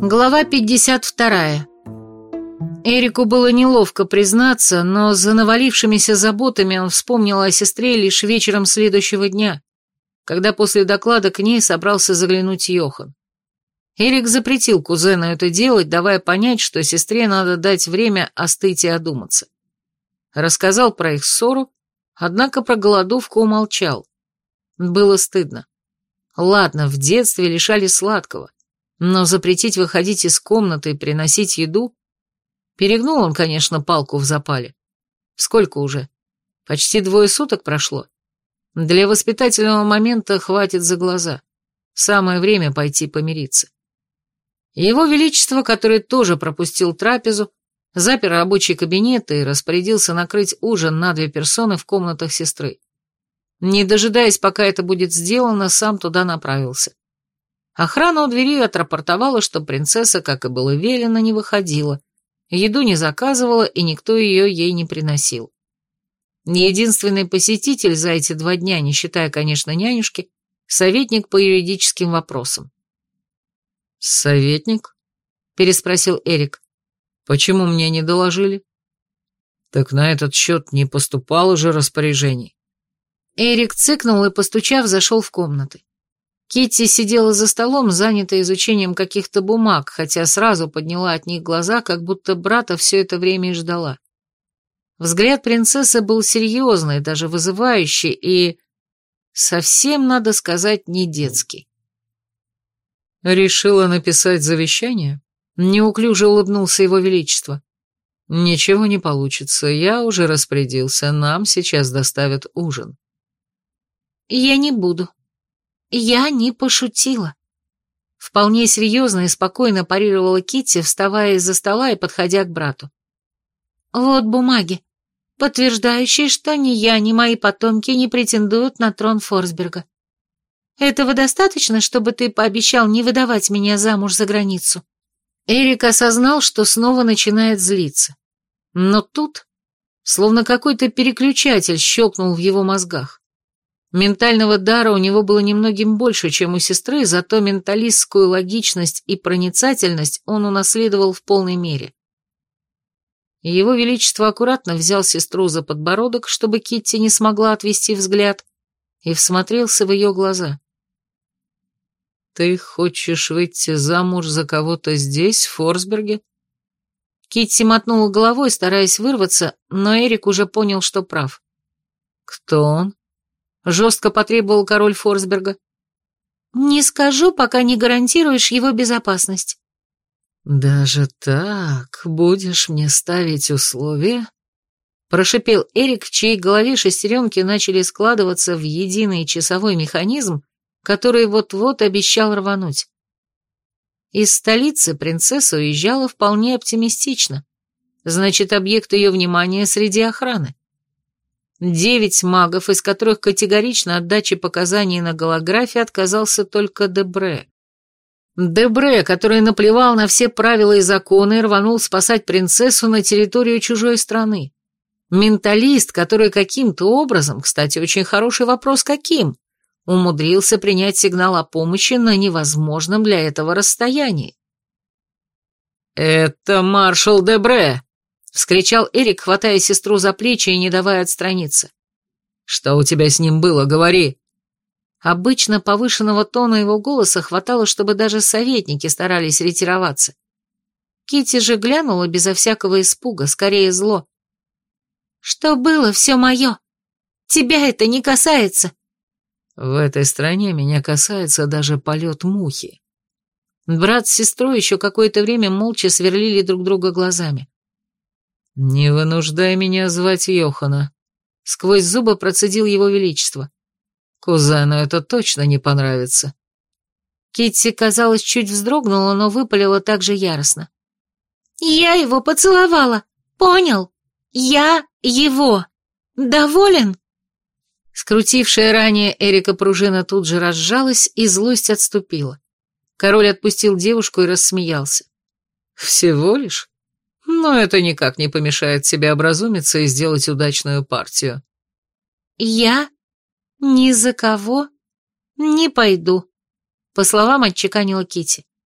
Глава 52. Эрику было неловко признаться, но за навалившимися заботами он вспомнил о сестре лишь вечером следующего дня, когда после доклада к ней собрался заглянуть Йохан. Эрик запретил кузену это делать, давая понять, что сестре надо дать время остыть и одуматься. Рассказал про их ссору, однако про голодовку умолчал. Было стыдно. Ладно, в детстве лишали сладкого, но запретить выходить из комнаты и приносить еду... Перегнул он, конечно, палку в запале. Сколько уже? Почти 2 суток прошло. Для воспитательного момента хватит за глаза. Самое время пойти помириться. Его Величество, который тоже пропустил трапезу, запер рабочий кабинет и распорядился накрыть ужин на 2 персоны в комнатах сестры. Не дожидаясь, пока это будет сделано, сам туда направился. Охрана у двери отрапортовала, что принцесса, как и было велено, не выходила, еду не заказывала и никто ее ей не приносил. Единственный посетитель за эти 2 дня, не считая, конечно, нянюшки, советник по юридическим вопросам. «Советник?» – переспросил Эрик. «Почему мне не доложили?» «Так на этот счет не поступало же распоряжений». Эрик цыкнул и, постучав, зашел в комнаты. Китти сидела за столом, занятая изучением каких-то бумаг, хотя сразу подняла от них глаза, как будто брата все это время и ждала. Взгляд принцессы был серьезный, даже вызывающий и, совсем, надо сказать, не детский. «Решила написать завещание?» Неуклюже улыбнулся его величество. «Ничего не получится, я уже распорядился, нам сейчас доставят ужин». «Я не буду. Я не пошутила». Вполне серьезно и спокойно парировала Китти, вставая из-за стола и подходя к брату. «Вот бумаги, подтверждающие, что ни я, ни мои потомки не претендуют на трон Форсберга. Этого достаточно, чтобы ты пообещал не выдавать меня замуж за границу?» Эрик осознал, что снова начинает злиться. Но тут, словно какой-то переключатель щелкнул в его мозгах. Ментального дара у него было немногим больше, чем у сестры, зато менталистскую логичность и проницательность он унаследовал в полной мере. Его Величество аккуратно взял сестру за подбородок, чтобы Китти не смогла отвести взгляд, и всмотрелся в ее глаза. «Ты хочешь выйти замуж за кого-то здесь, в Форсберге?» Китти мотнула головой, стараясь вырваться, но Эрик уже понял, что прав. «Кто он?» — жестко потребовал король Форсберга. «Не скажу, пока не гарантируешь его безопасность». «Даже так будешь мне ставить условия?» — прошипел Эрик, в чьей голове шестеренки начали складываться в единый часовой механизм, который вот-вот обещал рвануть. Из столицы принцесса уезжала вполне оптимистично. Значит, объект ее внимания среди охраны. 9 магов, из которых категорично от дачи показаний на голографе отказался только Дебре. Дебре, который наплевал на все правила и законы и рванул спасать принцессу на территорию чужой страны. Менталист, который каким-то образом, кстати, очень хороший вопрос, каким, умудрился принять сигнал о помощи на невозможном для этого расстоянии. «Это маршал Дебре!» — вскричал Эрик, хватая сестру за плечи и не давая отстраниться. «Что у тебя с ним было, говори!» Обычно повышенного тона его голоса хватало, чтобы даже советники старались ретироваться. Китти же глянула безо всякого испуга, скорее зло. «Что было, все мое. Тебя это не касается». «В этой стране меня касается даже полет мухи». Брат с сестрой еще какое-то время молча сверлили друг друга глазами. «Не вынуждай меня звать Йохана», — сквозь зубы процедил его величество. «Кузену это точно не понравится». Китти, казалось, чуть вздрогнула, но выпалила так же яростно. «Я его поцеловала, понял? Я его. Доволен?» Скрутившая ранее Эрика пружина тут же разжалась, и злость отступила. Король отпустил девушку и рассмеялся. «Всего лишь? Но это никак не помешает тебе образумиться и сделать удачную партию». «Я ни за кого не пойду», — по словам отчеканила Китти.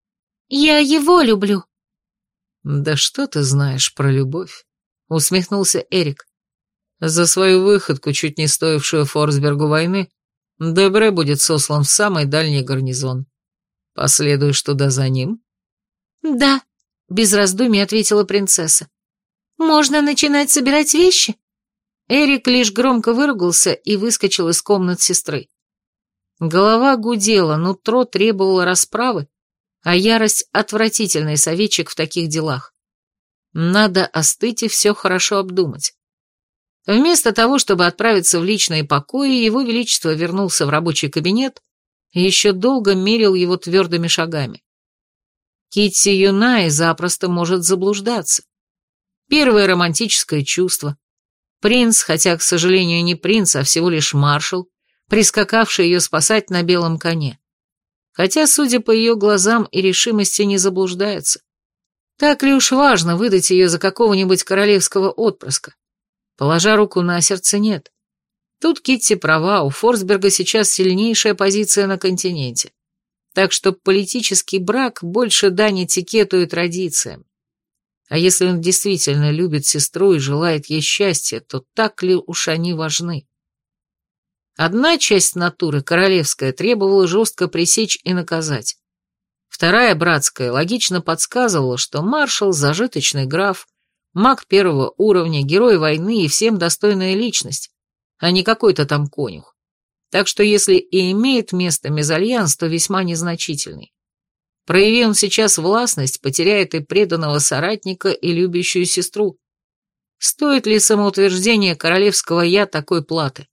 Я его люблю». «Да что ты знаешь про любовь?» — усмехнулся Эрик. «За свою выходку, чуть не стоившую Форсбергу войны, Дебре будет сослан в самый дальний гарнизон. Последуешь туда за ним?» «Да», — без раздумий ответила принцесса. «Можно начинать собирать вещи?» Эрик лишь громко выругался и выскочил из комнат сестры. Голова гудела, нутро требовало расправы, а ярость — отвратительный советчик в таких делах. Надо остыть и все хорошо обдумать. Вместо того, чтобы отправиться в личные покои, его величество вернулся в рабочий кабинет и еще долго мерил его твердыми шагами. Китти юна и запросто может заблуждаться. Первое романтическое чувство. Принц, хотя, к сожалению, не принц, а всего лишь маршал, прискакавший ее спасать на белом коне. Хотя, судя по ее глазам и решимости, не заблуждается. Так ли уж важно выдать ее за какого-нибудь королевского отпрыска? Положа руку на сердце, нет. Тут Китти права, у Форсберга сейчас сильнейшая позиция на континенте. Так что политический брак больше дань этикету и традициям. А если он действительно любит сестру и желает ей счастья, то так ли уж они важны? Одна часть натуры, королевская, требовала жестко пресечь и наказать. Вторая, братская, логично подсказывала, что маршал – зажиточный граф, маг первого уровня, герой войны и всем достойная личность, а не какой-то там конюх. Так что если и имеет место мезальянс, то весьма незначительный. Прояви он сейчас властность, потеряет и преданного соратника, и любящую сестру. Стоит ли самоутверждение королевского «я» такой платы?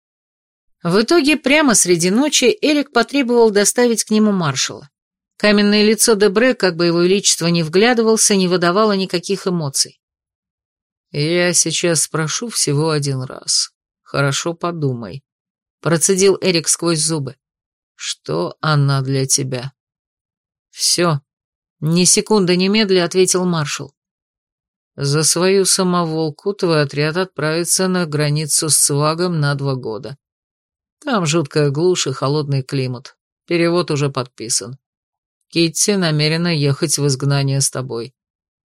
В итоге, прямо среди ночи, Эрик потребовал доставить к нему маршала. Каменное лицо Дебре, как бы его величество не вглядывался, не выдавало никаких эмоций. «Я сейчас спрошу всего один раз. Хорошо подумай», — процедил Эрик сквозь зубы. «Что она для тебя?» «Все», — ни секунды немедля ответил маршал. «За свою самоволку твой отряд отправится на границу с Свагом на 2 года. Там жуткая глушь и холодный климат. Перевод уже подписан. Китти намерена ехать в изгнание с тобой.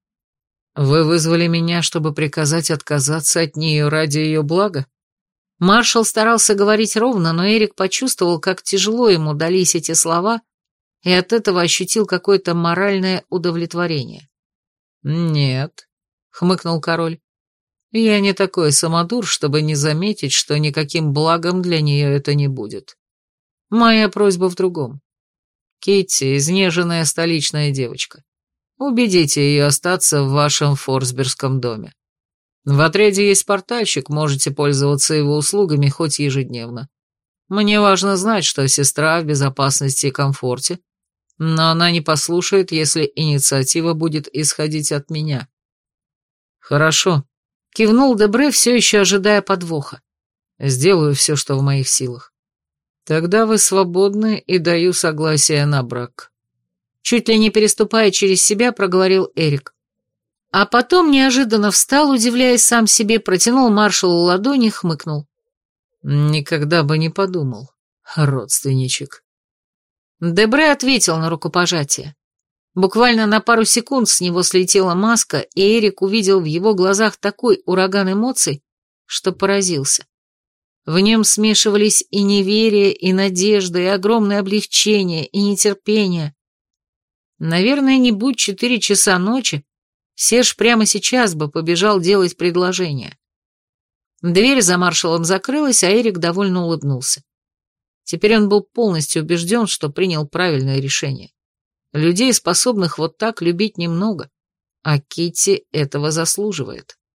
Вы вызвали меня, чтобы приказать отказаться от нее ради ее блага?» Маршал старался говорить ровно, но Эрик почувствовал, как тяжело ему дались эти слова, и от этого ощутил какое-то моральное удовлетворение. «Нет», — хмыкнул король, — «я не такой самодур, чтобы не заметить, что никаким благом для нее это не будет. Моя просьба в другом. Китти, изнеженная столичная девочка, убедите ее остаться в вашем форсбергском доме. В отряде есть портальщик, можете пользоваться его услугами хоть ежедневно. Мне важно знать, что сестра в безопасности и комфорте, но она не послушает, если инициатива будет исходить от меня». «Хорошо», — кивнул Дебре, все еще ожидая подвоха. «Сделаю все, что в моих силах. Тогда вы свободны и даю согласие на брак». Чуть ли не переступая через себя, проговорил Эрик. А потом неожиданно встал, удивляясь сам себе, протянул маршалу ладони, хмыкнул. «Никогда бы не подумал, родственничек». Дебре ответил на рукопожатие. Буквально на пару секунд с него слетела маска, и Эрик увидел в его глазах такой ураган эмоций, что поразился. В нем смешивались и неверие, и надежда, и огромное облегчение, и нетерпение. Наверное, не будь 4 часа ночи, Серж прямо сейчас бы побежал делать предложение. Дверь за маршалом закрылась, а Эрик довольно улыбнулся. Теперь он был полностью убежден, что принял правильное решение. Людей, способных вот так любить, немного, а Китти этого заслуживает.